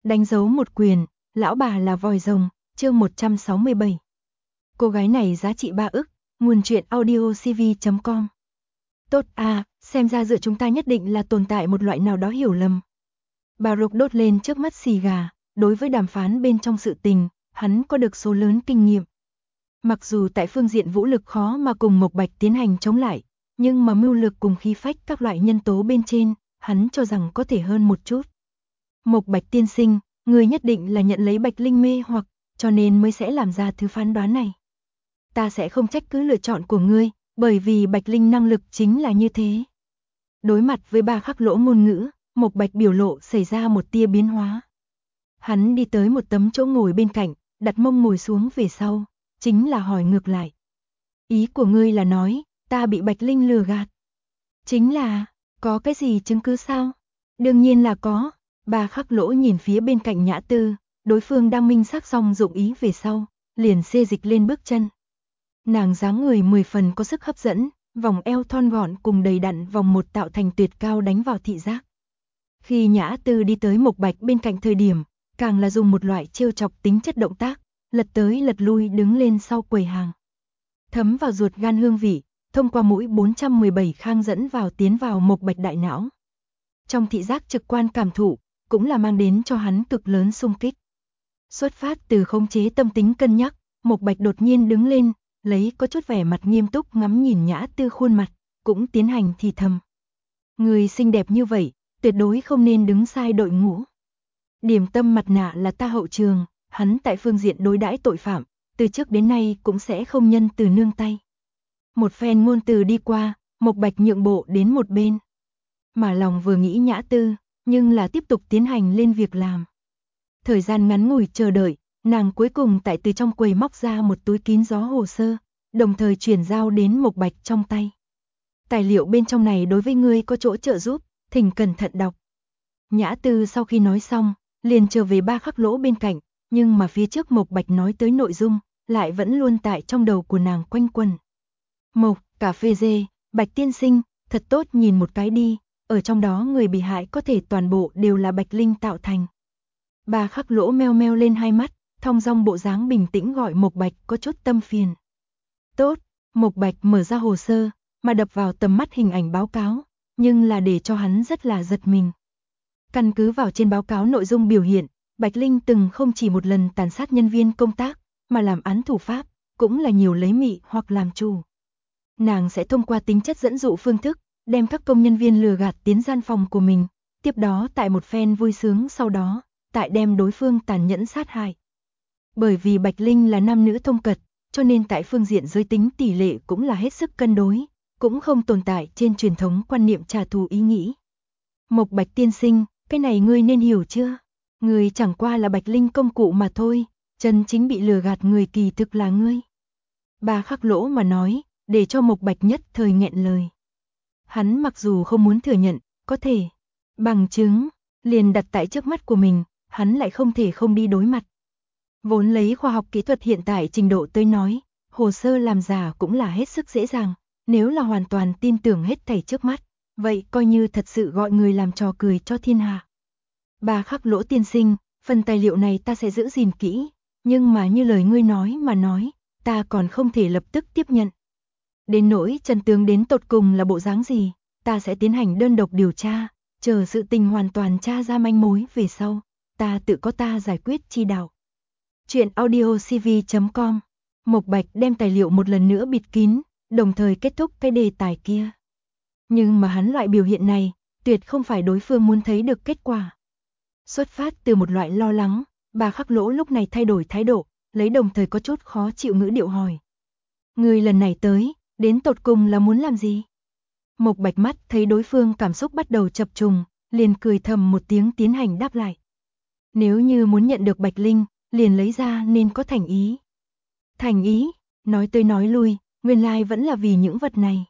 Đánh dấu một quyền, lão bà là vòi rồng, chương 167. Cô gái này giá trị 3 ức, nguồn truyện audiocv.com. Tốt à, xem ra giữa chúng ta nhất định là tồn tại một loại nào đó hiểu lầm. Baruch đốt lên trước mắt xì gà, đối với đàm phán bên trong sự tình, hắn có được số lớn kinh nghiệm. Mặc dù tại phương diện vũ lực khó mà cùng Mộc Bạch tiến hành chống lại, nhưng mà mưu lược cùng khí phách các loại nhân tố bên trên, hắn cho rằng có thể hơn một chút. Mộc Bạch tiên sinh, người nhất định là nhận lấy Bạch Linh mê hoặc, cho nên mới sẽ làm ra thứ phán đoán này. Ta sẽ không trách cứ lựa chọn của ngươi, bởi vì Bạch Linh năng lực chính là như thế. Đối mặt với ba khắc lỗ ngôn ngữ, Mộc Bạch biểu lộ xảy ra một tia biến hóa. Hắn đi tới một tấm chỗ ngồi bên cạnh, đặt mông ngồi xuống về sau, chính là hỏi ngược lại. Ý của ngươi là nói, ta bị Bạch Linh lừa gạt. Chính là, có cái gì chứng cứ sao? Đương nhiên là có. Ba khắc lỗ nhìn phía bên cạnh Nhã Tư, đối phương đang minh xác xong dụng ý về sau, liền xê dịch lên bước chân. Nàng dáng người 10 phần có sức hấp dẫn, vòng eo thon gọn cùng đầy đặn vòng một tạo thành tuyệt cao đánh vào thị giác. Khi Nhã Tư đi tới Mộc Bạch bên cạnh thời điểm, càng là dùng một loại trêu chọc tính chất động tác, lật tới lật lui đứng lên sau quầy hàng. Thấm vào ruột gan hương vị, thông qua mũi 417 khang dẫn vào tiến vào Mộc Bạch đại não. Trong thị giác trực quan cảm thụ, cũng là mang đến cho hắn cực lớn xung kích. Xuất phát từ khống chế tâm tính cân nhắc, Mộc Bạch đột nhiên đứng lên, lấy có chút vẻ mặt nghiêm túc ngắm nhìn Nhã Tư khuôn mặt, cũng tiến hành thì thầm. Người xinh đẹp như vậy, tuyệt đối không nên đứng sai đội ngũ. Điểm tâm mặt nạ là ta hậu trường, hắn tại phương diện đối đãi tội phạm, từ trước đến nay cũng sẽ không nhân từ nương tay. Một phen ngôn từ đi qua, Mộc Bạch nhượng bộ đến một bên. Mà lòng vừa nghĩ Nhã Tư, nhưng là tiếp tục tiến hành lên việc làm. Thời gian ngắn ngủi chờ đợi, nàng cuối cùng tại từ trong quầy móc ra một túi kín gió hồ sơ, đồng thời chuyển giao đến Mộc Bạch trong tay. Tài liệu bên trong này đối với ngươi có chỗ trợ giúp, thỉnh cẩn thận đọc. Nhã Tư sau khi nói xong, liền trở về ba khắc lỗ bên cạnh, nhưng mà phía trước Mộc Bạch nói tới nội dung, lại vẫn luôn tại trong đầu của nàng quanh quẩn. Mộc, cà phê dê, Bạch tiên sinh, thật tốt nhìn một cái đi, ở trong đó người bị hại có thể toàn bộ đều là Bạch Linh tạo thành. Ba khắc lỗ meo meo lên hai mắt, thong dong bộ dáng bình tĩnh gọi Mộc Bạch có chút tâm phiền. Tốt, Mộc Bạch mở ra hồ sơ, mà đập vào tầm mắt hình ảnh báo cáo, nhưng là để cho hắn rất là giật mình. Căn cứ vào trên báo cáo nội dung biểu hiện, Bạch Linh từng không chỉ một lần tàn sát nhân viên công tác, mà làm án thủ pháp, cũng là nhiều lấy mị hoặc làm chủ. Nàng sẽ thông qua tính chất dẫn dụ phương thức, đem các công nhân viên lừa gạt tiến gian phòng của mình, tiếp đó tại một phen vui sướng sau đó, tại đem đối phương tàn nhẫn sát hại. Bởi vì Bạch Linh là nam nữ thông cật, cho nên tại phương diện giới tính tỷ lệ cũng là hết sức cân đối, cũng không tồn tại trên truyền thống quan niệm trả thù ý nghĩ. Mộc Bạch tiên sinh, cái này ngươi nên hiểu chưa? Ngươi chẳng qua là Bạch Linh công cụ mà thôi, chân chính bị lừa gạt người kỳ thực là ngươi. Ba khắc lỗ mà nói, để cho Mộc Bạch nhất thời nghẹn lời. Hắn mặc dù không muốn thừa nhận, có thể bằng chứng liền đặt tại trước mắt của mình, hắn lại không thể không đi đối mặt. Vốn lấy khoa học kỹ thuật hiện tại trình độ tới nói, hồ sơ làm giả cũng là hết sức dễ dàng, nếu là hoàn toàn tin tưởng hết thảy trước mắt, vậy coi như thật sự gọi người làm trò cười cho thiên hạ. Ba khắc lỗ tiên sinh, phần tài liệu này ta sẽ giữ gìn kỹ, nhưng mà như lời ngươi nói mà nói, ta còn không thể lập tức tiếp nhận. Đến nỗi chân tướng đến tột cùng là bộ dáng gì, ta sẽ tiến hành đơn độc điều tra, chờ sự tình hoàn toàn tra ra manh mối về sau, ta tự có ta giải quyết chi đạo. Chuyện audiocv.com. Mộc Bạch đem tài liệu một lần nữa bịt kín, đồng thời kết thúc cái đề tài kia. Nhưng mà hắn loại biểu hiện này, tuyệt không phải đối phương muốn thấy được kết quả. Xuất phát từ một loại lo lắng, bà khắc lỗ lúc này thay đổi thái độ, lấy đồng thời có chút khó chịu ngữ điệu hỏi. Người lần này tới, đến tột cùng là muốn làm gì? Mộc Bạch mắt thấy đối phương cảm xúc bắt đầu chập trùng, liền cười thầm một tiếng tiến hành đáp lại. Nếu như muốn nhận được Bạch Linh, liền lấy ra nên có thành ý. Thành ý, nói tới nói lui, nguyên lai vẫn là vì những vật này.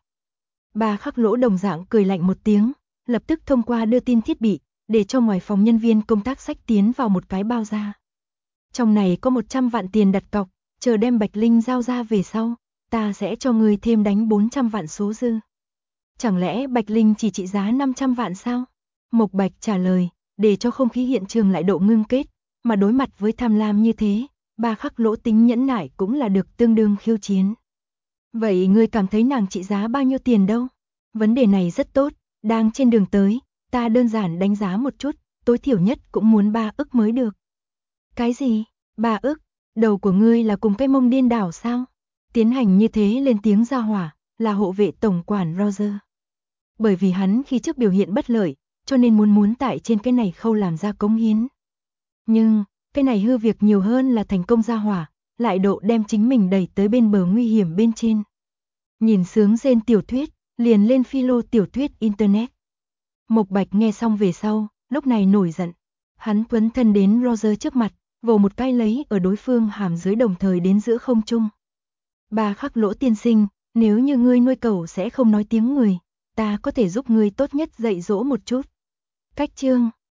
Ba khắc lỗ đồng dạng cười lạnh một tiếng, lập tức thông qua đưa tin thiết bị, để cho ngoài phòng nhân viên công tác xách tiến vào một cái bao ra. Trong này có 100 vạn tiền đặt cọc, chờ đem Bạch Linh giao ra về sau, ta sẽ cho người thêm đánh 400 vạn số dư. Chẳng lẽ Bạch Linh chỉ trị giá 500 vạn sao? Mộc Bạch trả lời, để cho không khí hiện trường lại độ ngưng kết, mà đối mặt với tham lam như thế, Ba Khắc Lỗ tính nhẫn nại cũng là được tương đương khiêu chiến. Vậy ngươi cảm thấy nàng trị giá bao nhiêu tiền đâu? Vấn đề này rất tốt, đang trên đường tới, ta đơn giản đánh giá một chút, tối thiểu nhất cũng muốn 3 ức mới được. Cái gì? 3 ức? Đầu của ngươi là cùng cái mông điên đảo sao? Tiến hành như thế lên tiếng ra hỏa, là hộ vệ tổng quản Roger. Bởi vì hắn khi trước biểu hiện bất lợi, cho nên muốn tại trên cái này khâu làm ra cống hiến. Nhưng, cái này hư việc nhiều hơn là thành công ra hỏa, lại độ đem chính mình đẩy tới bên bờ nguy hiểm bên trên. Nhìn sướng rên tiểu thuyết, liền lên philo tiểu thuyết internet. Mộc Bạch nghe xong về sau, lúc này nổi giận. Hắn tuấn thân đến Roger trước mặt, vồ một cái lấy ở đối phương hàm dưới đồng thời đến giữa không trung. Ba Khắc Lỗ tiên sinh, nếu như ngươi nuôi cẩu sẽ không nói tiếng người, ta có thể giúp ngươi tốt nhất dạy dỗ một chút. Cách chương